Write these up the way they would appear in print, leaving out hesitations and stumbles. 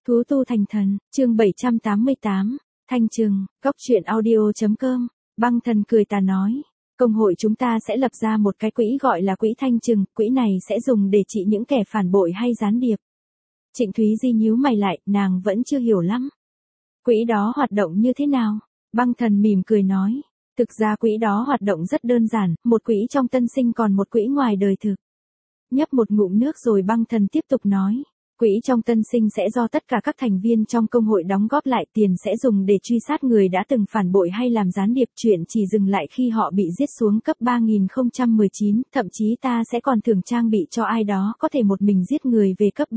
Thú tu thành thần, chương 788, Thanh Trừng, Góc truyện audio.com, Băng Thần cười tà nói. Công hội chúng ta sẽ lập ra một cái quỹ gọi là quỹ Thanh Trừng, quỹ này sẽ dùng để trị những kẻ phản bội hay gián điệp. Trịnh Thúy Di nhíu mày lại, nàng vẫn chưa hiểu lắm. Quỹ đó hoạt động như thế nào? Băng Thần mỉm cười nói. Thực ra quỹ đó hoạt động rất đơn giản, một quỹ trong tân sinh còn một quỹ ngoài đời thực. Nhấp một ngụm nước rồi Băng Thần tiếp tục nói. Quỹ trong tân sinh sẽ do tất cả các thành viên trong công hội đóng góp lại, tiền sẽ dùng để truy sát người đã từng phản bội hay làm gián điệp, chuyện chỉ dừng lại khi họ bị giết xuống cấp 3019, thậm chí ta sẽ còn thưởng trang bị cho ai đó có thể một mình giết người về cấp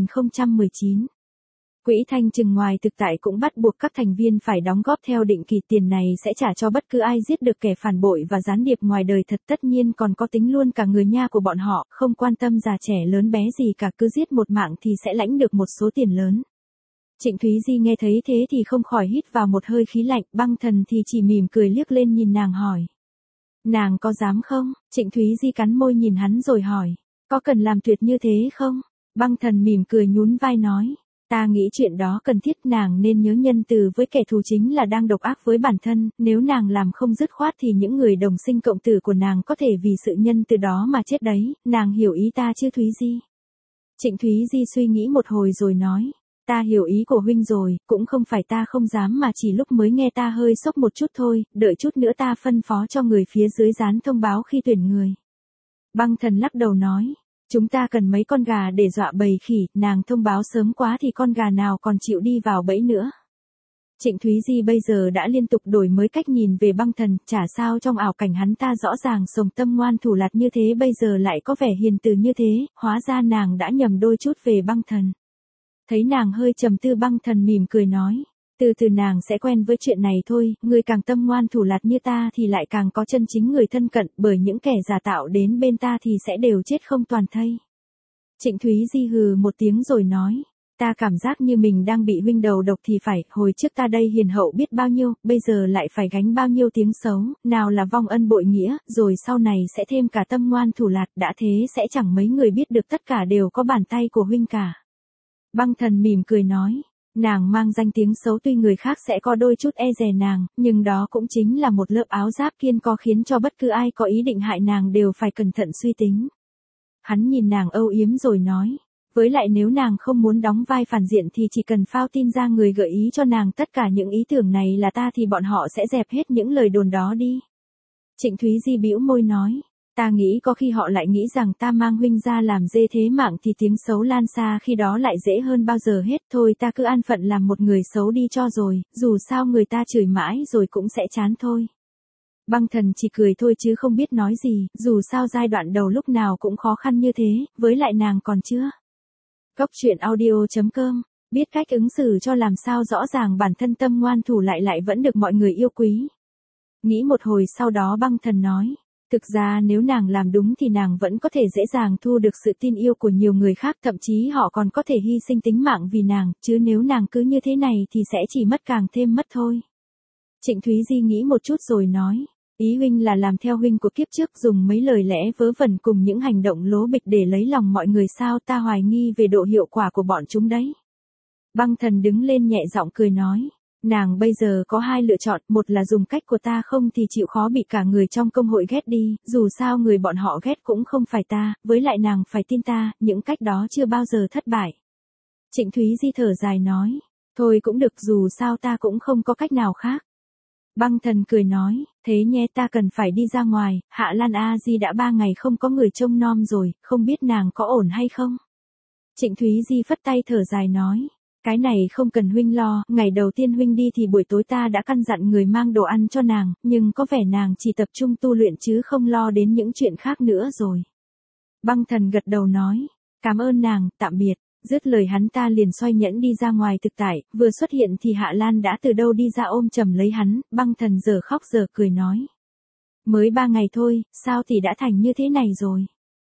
3019. Quỹ Thanh Trừng ngoài thực tại cũng bắt buộc các thành viên phải đóng góp theo định kỳ, tiền này sẽ trả cho bất cứ ai giết được kẻ phản bội và gián điệp ngoài đời thật, tất nhiên còn có tính luôn cả người nha của bọn họ, không quan tâm già trẻ lớn bé gì cả, cứ giết một mạng thì sẽ lãnh được một số tiền lớn. Trịnh Thúy Di nghe thấy thế thì không khỏi hít vào một hơi khí lạnh, Băng Thần thì chỉ mỉm cười liếc lên nhìn nàng hỏi. Nàng có dám không? Trịnh Thúy Di cắn môi nhìn hắn rồi hỏi. Có cần làm tuyệt như thế không? Băng Thần mỉm cười nhún vai nói. Ta nghĩ chuyện đó cần thiết, nàng nên nhớ nhân từ với kẻ thù chính là đang độc ác với bản thân, nếu nàng làm không dứt khoát thì những người đồng sinh cộng tử của nàng có thể vì sự nhân từ đó mà chết đấy, nàng hiểu ý ta chứ Thúy Di? Trịnh Thúy Di suy nghĩ một hồi rồi nói, ta hiểu ý của huynh rồi, cũng không phải ta không dám mà chỉ lúc mới nghe ta hơi sốc một chút thôi, đợi chút nữa ta phân phó cho người phía dưới dán thông báo khi tuyển người. Băng Thần lắc đầu nói. Chúng ta cần mấy con gà để dọa bầy khỉ, nàng thông báo sớm quá thì con gà nào còn chịu đi vào bẫy nữa. Trịnh Thúy Di bây giờ đã liên tục đổi mới cách nhìn về Băng Thần, chả sao trong ảo cảnh hắn ta rõ ràng sồng tâm ngoan thủ lạt như thế bây giờ lại có vẻ hiền từ như thế, hóa ra nàng đã nhầm đôi chút về Băng Thần. Thấy nàng hơi trầm tư, Băng Thần mỉm cười nói. Từ từ nàng sẽ quen với chuyện này thôi, người càng tâm ngoan thủ lạt như ta thì lại càng có chân chính người thân cận, bởi những kẻ giả tạo đến bên ta thì sẽ đều chết không toàn thây. Trịnh Thúy Di hừ một tiếng rồi nói, ta cảm giác như mình đang bị huynh đầu độc thì phải, hồi trước ta đây hiền hậu biết bao nhiêu, bây giờ lại phải gánh bao nhiêu tiếng xấu, nào là vong ân bội nghĩa, rồi sau này sẽ thêm cả tâm ngoan thủ lạt, đã thế sẽ chẳng mấy người biết được tất cả đều có bàn tay của huynh cả. Băng Thần mỉm cười nói. Nàng mang danh tiếng xấu, tuy người khác sẽ có đôi chút e dè nàng, nhưng đó cũng chính là một lớp áo giáp kiên cố khiến cho bất cứ ai có ý định hại nàng đều phải cẩn thận suy tính. Hắn nhìn nàng âu yếm rồi nói, với lại nếu nàng không muốn đóng vai phản diện thì chỉ cần phao tin ra người gợi ý cho nàng tất cả những ý tưởng này là ta thì bọn họ sẽ dẹp hết những lời đồn đó đi. Trịnh Thúy Di bĩu môi nói. Ta nghĩ có khi họ lại nghĩ rằng ta mang huynh ra làm dê thế mạng thì tiếng xấu lan xa khi đó lại dễ hơn bao giờ hết, thôi ta cứ an phận làm một người xấu đi cho rồi, dù sao người ta chửi mãi rồi cũng sẽ chán thôi. Băng Thần chỉ cười thôi chứ không biết nói gì, dù sao giai đoạn đầu lúc nào cũng khó khăn như thế, với lại nàng còn chưa. Góc truyện audio.com, biết cách ứng xử cho làm sao rõ ràng bản thân tâm ngoan thủ lại vẫn được mọi người yêu quý. Nghĩ một hồi sau đó Băng Thần nói. Thực ra nếu nàng làm đúng thì nàng vẫn có thể dễ dàng thu được sự tin yêu của nhiều người khác, thậm chí họ còn có thể hy sinh tính mạng vì nàng, chứ nếu nàng cứ như thế này thì sẽ chỉ mất càng thêm mất thôi. Trịnh Thúy Di nghĩ một chút rồi nói, ý huynh là làm theo huynh của kiếp trước, dùng mấy lời lẽ vớ vẩn cùng những hành động lố bịch để lấy lòng mọi người sao? Ta hoài nghi về độ hiệu quả của bọn chúng đấy. Băng Thần đứng lên nhẹ giọng cười nói. Nàng bây giờ có hai lựa chọn, một là dùng cách của ta, không thì chịu khó bị cả người trong công hội ghét đi, dù sao người bọn họ ghét cũng không phải ta, với lại nàng phải tin ta, những cách đó chưa bao giờ thất bại. Trịnh Thúy Di thở dài nói, thôi cũng được, dù sao ta cũng không có cách nào khác. Băng Thần cười nói, thế nhé, ta cần phải đi ra ngoài, Hạ Lan A Di đã 3 ngày không có người trông nom rồi, không biết nàng có ổn hay không? Trịnh Thúy Di phất tay thở dài nói. Cái này không cần huynh lo, ngày đầu tiên huynh đi thì buổi tối ta đã căn dặn người mang đồ ăn cho nàng, nhưng có vẻ nàng chỉ tập trung tu luyện chứ không lo đến những chuyện khác nữa rồi. Băng Thần gật đầu nói, cảm ơn nàng, tạm biệt. Dứt lời hắn ta liền xoay nhẫn đi ra ngoài thực tại, vừa xuất hiện thì Hạ Lan đã từ đâu đi ra ôm chầm lấy hắn, Băng Thần giờ khóc giờ cười nói. Mới 3 ngày thôi, sao thì đã thành như thế này rồi?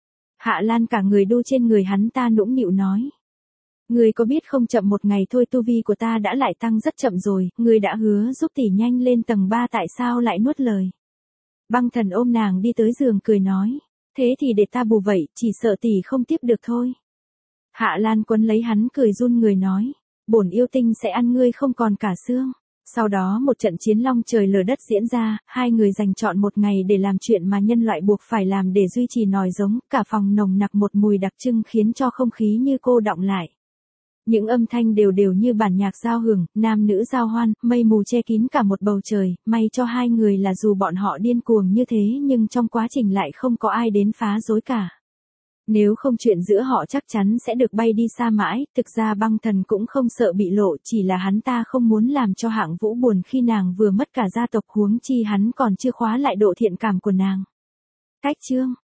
Hạ Lan cả người đu trên người hắn ta nũng nịu nói. Người có biết không, chậm một ngày thôi tu vi của ta đã lại tăng rất chậm rồi, người đã hứa giúp tỷ nhanh lên tầng 3 tại sao lại nuốt lời. Băng Thần ôm nàng đi tới giường cười nói, thế thì để ta bù vậy, chỉ sợ tỷ không tiếp được thôi. Hạ Lan quấn lấy hắn cười run người nói, bổn yêu tinh sẽ ăn ngươi không còn cả xương. Sau đó một trận chiến long trời lở đất diễn ra, hai người dành trọn một ngày để làm chuyện mà nhân loại buộc phải làm để duy trì nòi giống, cả phòng nồng nặc một mùi đặc trưng khiến cho không khí như cô đọng lại. Những âm thanh đều đều như bản nhạc giao hưởng, nam nữ giao hoan, mây mù che kín cả một bầu trời, may cho hai người là dù bọn họ điên cuồng như thế nhưng trong quá trình lại không có ai đến phá rối cả. Nếu không chuyện giữa họ chắc chắn sẽ được bay đi xa mãi, thực ra băng thần cũng không sợ bị lộ, chỉ là hắn ta không muốn làm cho Hạng Vũ buồn khi nàng vừa mất cả gia tộc, huống chi hắn còn chưa khóa lại độ thiện cảm của nàng. Cách chương